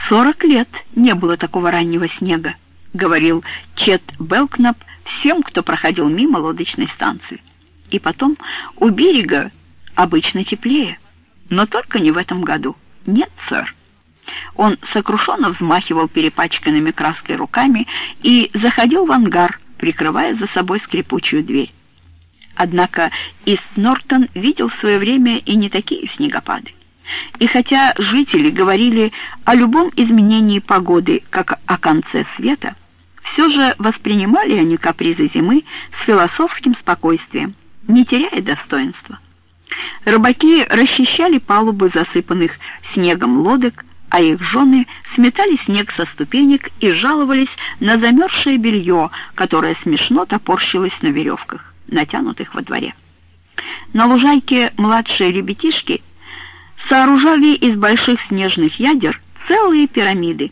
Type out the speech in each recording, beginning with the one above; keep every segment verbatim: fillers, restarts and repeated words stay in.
«Сорок лет не было такого раннего снега», — говорил Чет Белкнап всем, кто проходил мимо лодочной станции. «И потом, у берега обычно теплее, но только не в этом году. Нет, сэр». Он сокрушенно взмахивал перепачканными краской руками и заходил в ангар, прикрывая за собой скрипучую дверь. Однако Ист Нортон видел в свое время и не такие снегопады. И хотя жители говорили о любом изменении погоды как о конце света, все же воспринимали они капризы зимы с философским спокойствием, не теряя достоинства. Рыбаки расчищали палубы засыпанных снегом лодок, а их жены сметали снег со ступенек и жаловались на замерзшее белье, которое смешно топорщилось на веревках, натянутых во дворе. На лужайке младшие ребятишки сооружали из больших снежных ядер целые пирамиды,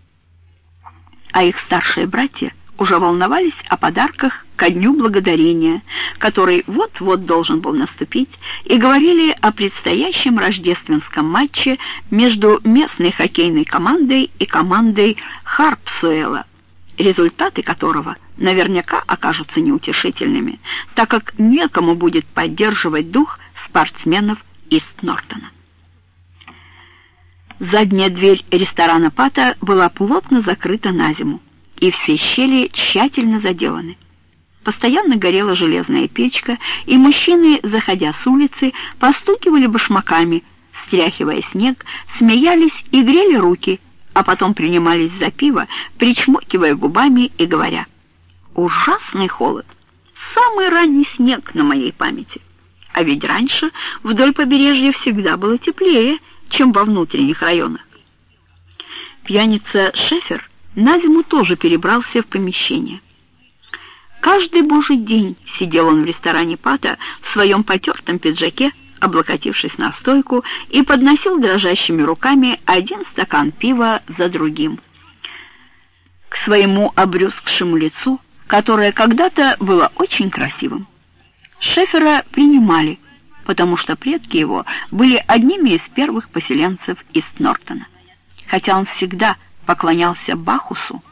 а их старшие братья уже волновались о подарках ко Дню Благодарения, который вот-вот должен был наступить, и говорили о предстоящем рождественском матче между местной хоккейной командой и командой Харпсуэла, результаты которого наверняка окажутся неутешительными, так как некому будет поддерживать дух спортсменов Ист Нортона. Задняя дверь ресторана Пата была плотно закрыта на зиму, и все щели тщательно заделаны. Постоянно горела железная печка, и мужчины, заходя с улицы, постукивали башмаками, стряхивая снег, смеялись и грели руки, а потом принимались за пиво, причмокивая губами и говоря: «Ужасный холод! Самый ранний снег на моей памяти! А ведь раньше вдоль побережья всегда было теплее, чем во внутренних районах». Пьяница Шефер на зиму тоже перебрался в помещение. Каждый божий день сидел он в ресторане Пата в своем потертом пиджаке, облокотившись на стойку, и подносил дрожащими руками один стакан пива за другим к своему обрюзгшему лицу, которое когда-то было очень красивым. Шефера принимали, потому что предки его были одними из первых поселенцев Ист Нортона, хотя он всегда поклонялся Бахусу,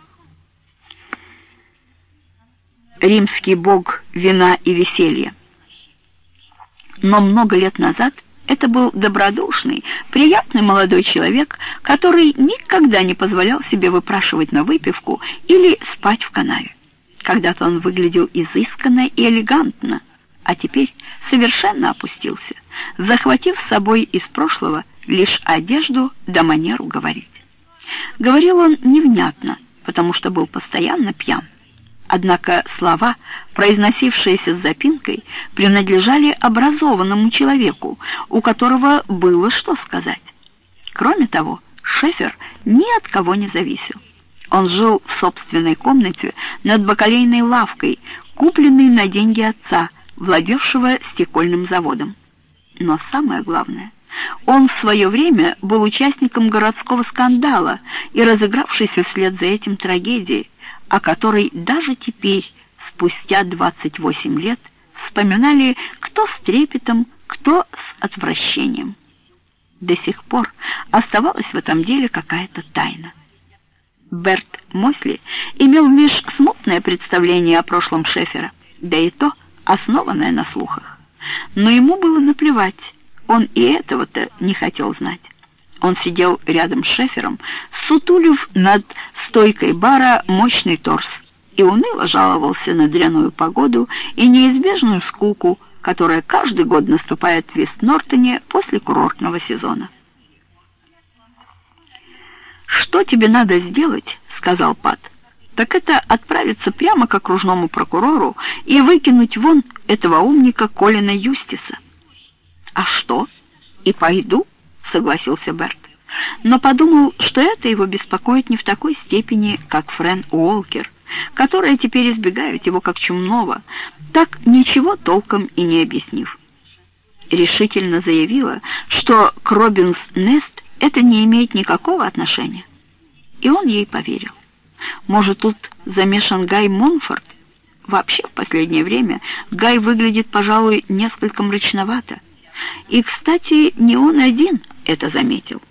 римский бог вина и веселья. Но много лет назад это был добродушный, приятный молодой человек, который никогда не позволял себе выпрашивать на выпивку или спать в канаве. Когда-то он выглядел изысканно и элегантно, а теперь совершенно опустился, захватив с собой из прошлого лишь одежду да манеру говорить. Говорил он невнятно, потому что был постоянно пьян. Однако слова, произносившиеся с запинкой, принадлежали образованному человеку, у которого было что сказать. Кроме того, Шефер ни от кого не зависел. Он жил в собственной комнате над бакалейной лавкой, купленной на деньги отца, владевшего стекольным заводом. Но самое главное, он в свое время был участником городского скандала и разыгравшейся вслед за этим трагедии, о которой даже теперь, спустя двадцать восемь лет, вспоминали кто с трепетом, кто с отвращением. До сих пор оставалась в этом деле какая-то тайна. Берт Мосли имел лишь смутное представление о прошлом Шефера, да и то основанное на слухах. Но ему было наплевать, он и этого-то не хотел знать. Он сидел рядом с Шефером, сутулив над стойкой бара мощный торс, и уныло жаловался на дрянную погоду и неизбежную скуку, которая каждый год наступает в Ист Нортоне после курортного сезона. «Что тебе надо сделать, — сказал Пат, — так это отправиться прямо к окружному прокурору и выкинуть вон этого умника Колина Юстиса». «А что? И пойду?» — согласился Берт, но подумал, что это его беспокоит не в такой степени, как Френ Уолкер, которые теперь избегают его как чумного, так ничего толком и не объяснив. Решительно заявила, что к Робинс Нест это не имеет никакого отношения. И он ей поверил. Может, тут замешан Гай Монфорд? Вообще, в последнее время Гай выглядит, пожалуй, несколько мрачновато. И, кстати, не он один это заметил.